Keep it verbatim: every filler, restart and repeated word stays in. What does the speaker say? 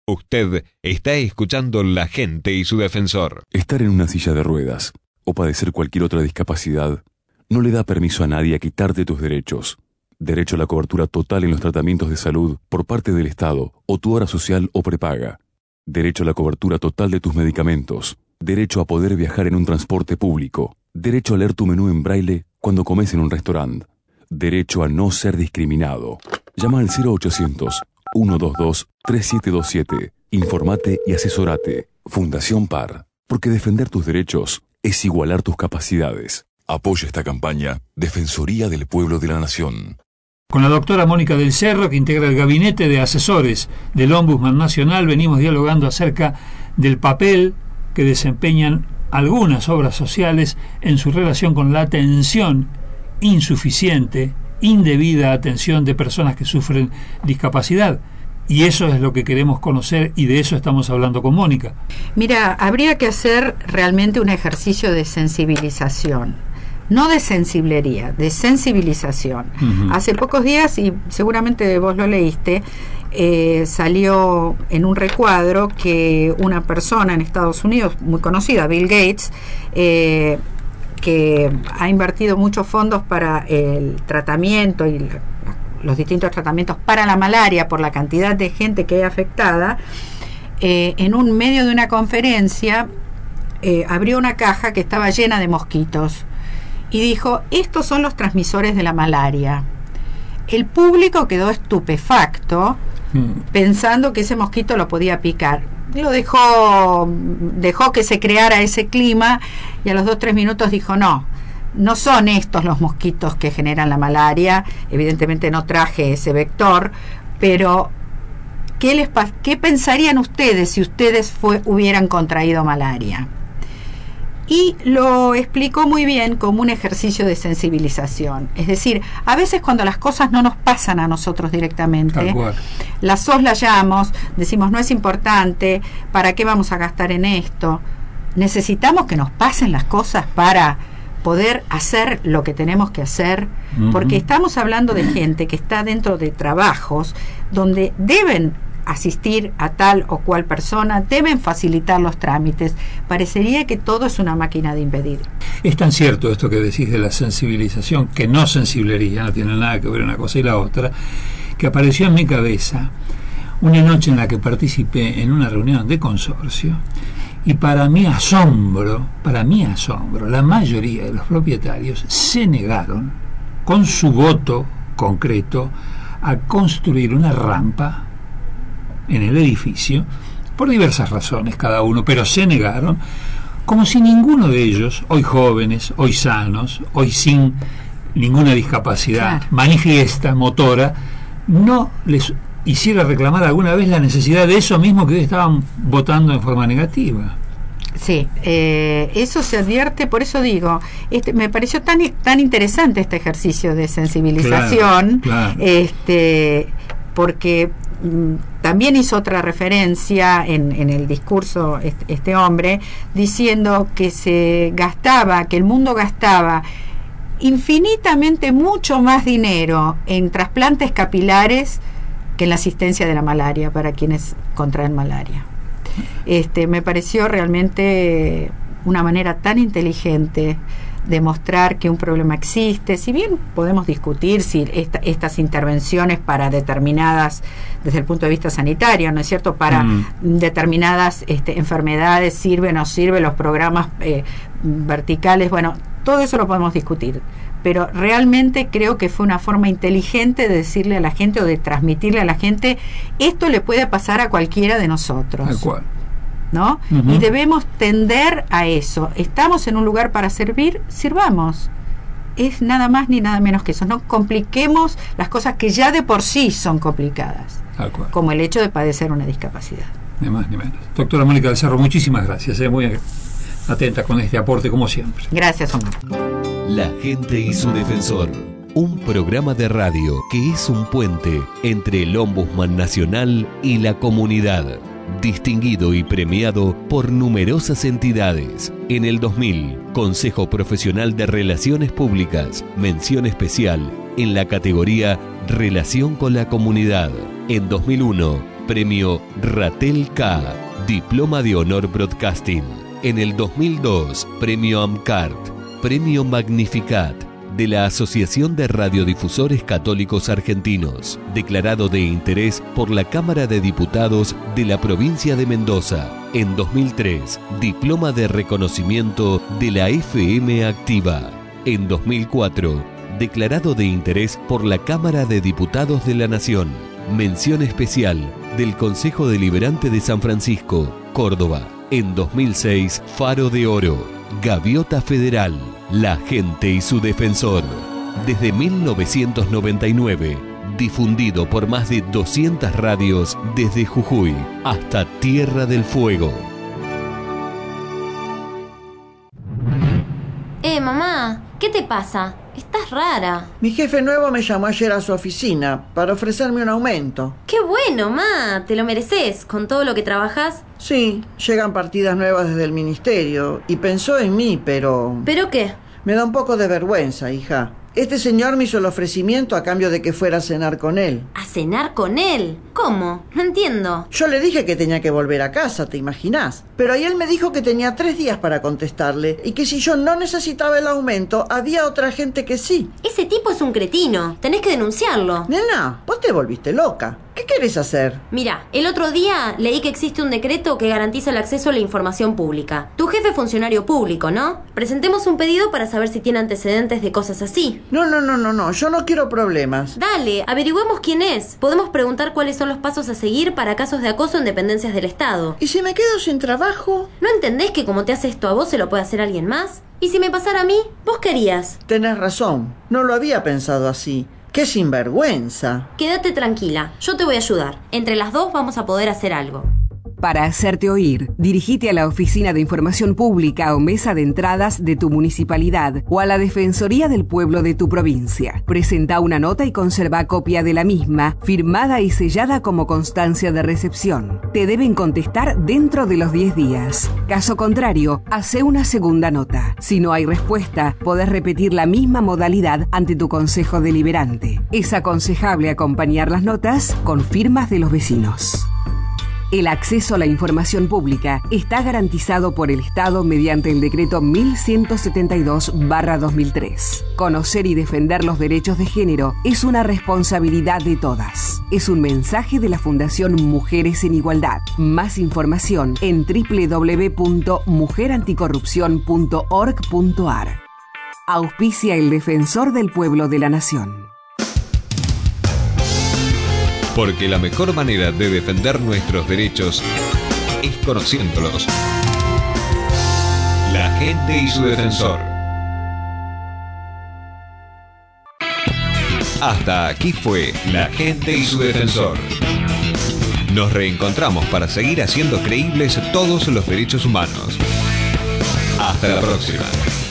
Usted está escuchando La Gente y su Defensor. Estar en una silla de ruedas o padecer cualquier otra discapacidad no le da permiso a nadie a quitarte tus derechos. Derecho a la cobertura total en los tratamientos de salud por parte del Estado o tu obra social o prepaga. Derecho a la cobertura total de tus medicamentos. Derecho a poder viajar en un transporte público. Derecho a leer tu menú en braille cuando comes en un restaurante. Derecho a no ser discriminado. Llama al cero ochocientos, uno dos dos, tres siete dos siete. Informate y asesorate. Fundación P A R. Porque defender tus derechos es igualar tus capacidades. Apoya esta campaña Defensoría del Pueblo de la Nación. Con la doctora Mónica del Cerro, que integra el gabinete de asesores del Ombudsman Nacional, venimos dialogando acerca del papel que desempeñan algunas obras sociales en su relación con la atención insuficiente, indebida atención de personas que sufren discapacidad. Y eso es lo que queremos conocer y de eso estamos hablando con Mónica. Mira, habría que hacer realmente un ejercicio de sensibilización. No de sensiblería, de sensibilización. Uh-huh. Hace pocos días, y seguramente vos lo leíste, eh, salió en un recuadro que una persona en Estados Unidos, muy conocida, Bill Gates, eh, que ha invertido muchos fondos para el tratamiento y la, los distintos tratamientos para la malaria por la cantidad de gente que hay afectada, eh, en un medio de una conferencia eh, abrió una caja que estaba llena de mosquitos y dijo: estos son los transmisores de la malaria. El público quedó estupefacto mm. pensando que ese mosquito lo podía picar. Lo dejó, dejó que se creara ese clima y a los dos tres minutos dijo: no, no son estos los mosquitos que generan la malaria. Evidentemente no traje ese vector, pero ¿qué les qué pensarían ustedes si ustedes fue, hubieran contraído malaria? Y lo explicó muy bien como un ejercicio de sensibilización. Es decir, a veces cuando las cosas no nos pasan a nosotros directamente, las soslayamos, decimos no es importante, ¿para qué vamos a gastar en esto? Necesitamos que nos pasen las cosas para poder hacer lo que tenemos que hacer, uh-huh. porque estamos hablando de gente que está dentro de trabajos donde deben asistir a tal o cual persona, deben facilitar los trámites. Parecería que todo es una máquina de impedir. Es tan cierto esto que decís de la sensibilización, que no sensiblería, no tiene nada que ver una cosa y la otra, que apareció en mi cabeza una noche en la que participé en una reunión de consorcio y para mi asombro, para mi asombro, la mayoría de los propietarios se negaron con su voto concreto a construir una rampa en el edificio, por diversas razones cada uno, pero se negaron, como si ninguno de ellos, hoy jóvenes, hoy sanos, hoy sin ninguna discapacidad claro. manifiesta, motora, no les hiciera reclamar alguna vez la necesidad de eso mismo que hoy estaban votando en forma negativa. Sí, eh, eso se advierte, por eso digo, este, me pareció tan tan interesante este ejercicio de sensibilización, claro, claro. este porque también hizo otra referencia en, en el discurso este, este hombre, diciendo que se gastaba, que el mundo gastaba infinitamente mucho más dinero en trasplantes capilares que en la asistencia de la malaria para quienes contraen malaria. Este, me pareció realmente una manera tan inteligente de mostrar que un problema existe. Si bien podemos discutir si esta, estas intervenciones para determinadas, desde el punto de vista sanitario, ¿no es cierto?, para mm. determinadas este, enfermedades sirven o no sirven los programas eh, verticales, bueno, todo eso lo podemos discutir, pero realmente creo que fue una forma inteligente de decirle a la gente o de transmitirle a la gente: esto le puede pasar a cualquiera de nosotros. Tal cual. ¿No? Uh-huh. Y debemos tender a eso. Estamos en un lugar para servir, sirvamos. Es nada más ni nada menos que eso. No compliquemos las cosas que ya de por sí son complicadas, como el hecho de padecer una discapacidad. Ni más ni menos. Doctora Mónica del Cerro, muchísimas gracias. Eh, muy atenta con este aporte, como siempre. Gracias, Omar. La Gente y su Defensor. Un programa de radio que es un puente entre el Ombudsman Nacional y la comunidad. Distinguido y premiado por numerosas entidades. En el dos mil, Consejo Profesional de Relaciones Públicas, mención especial en la categoría Relación con la Comunidad. En dos mil uno, Premio Ratel K, Diploma de Honor Broadcasting. En el dos mil dos, Premio AMCART, Premio Magnificat de la Asociación de Radiodifusores Católicos Argentinos, declarado de interés por la Cámara de Diputados de la provincia de Mendoza. En dos mil tres, Diploma de Reconocimiento de la F M Activa. En dos mil cuatro, declarado de interés por la Cámara de Diputados de la Nación. Mención especial del Consejo Deliberante de San Francisco, Córdoba. En dos mil seis, Faro de Oro, Gaviota Federal, La Gente y su Defensor. Desde mil novecientos noventa y nueve, difundido por más de doscientas radios desde Jujuy hasta Tierra del Fuego. Eh, mamá, ¿qué te pasa? Estás rara. Mi jefe nuevo me llamó ayer a su oficina para ofrecerme un aumento. ¡Qué bueno, ma! Te lo mereces, con todo lo que trabajas. Sí, llegan partidas nuevas desde el ministerio y pensó en mí, pero... ¿Pero qué? Me da un poco de vergüenza, hija. Este señor me hizo el ofrecimiento a cambio de que fuera a cenar con él. ¿A cenar con él? ¿Cómo? No entiendo. Yo le dije que tenía que volver a casa, ¿te imaginás? Pero ahí él me dijo que tenía tres días para contestarle y que si yo no necesitaba el aumento, había otra gente que sí. Ese tipo es un cretino. Tenés que denunciarlo. Nena, vos te volviste loca. ¿Qué querés hacer? Mira, el otro día leí que existe un decreto que garantiza el acceso a la información pública. Tu jefe es funcionario público, ¿no? Presentemos un pedido para saber si tiene antecedentes de cosas así. No, no, no, no, no. Yo no quiero problemas. Dale, averigüemos quién es. Podemos preguntar cuáles son los pasos a seguir para casos de acoso en dependencias del Estado. ¿Y si me quedo sin trabajo? ¿No entendés que como te hace esto a vos se lo puede hacer alguien más? ¿Y si me pasara a mí? ¿Vos querías? Tenés razón. No lo había pensado así. ¡Qué sinvergüenza! Quédate tranquila, yo te voy a ayudar. Entre las dos vamos a poder hacer algo. Para hacerte oír, dirigite a la Oficina de Información Pública o Mesa de Entradas de tu municipalidad o a la Defensoría del Pueblo de tu provincia. Presenta una nota y conserva copia de la misma, firmada y sellada como constancia de recepción. Te deben contestar dentro de los diez días. Caso contrario, hace una segunda nota. Si no hay respuesta, podés repetir la misma modalidad ante tu Consejo Deliberante. Es aconsejable acompañar las notas con firmas de los vecinos. El acceso a la información pública está garantizado por el Estado mediante el decreto mil ciento setenta y dos barra dos mil tres. Conocer y defender los derechos de género es una responsabilidad de todas. Es un mensaje de la Fundación Mujeres en Igualdad. Más información en doble u doble u doble u punto mujer anticorrupción punto org punto a r. Auspicia el Defensor del Pueblo de la Nación. Porque la mejor manera de defender nuestros derechos es conociéndolos. La Gente y su Defensor. Hasta aquí fue La Gente y su Defensor. Nos reencontramos para seguir haciendo creíbles todos los derechos humanos. Hasta la próxima.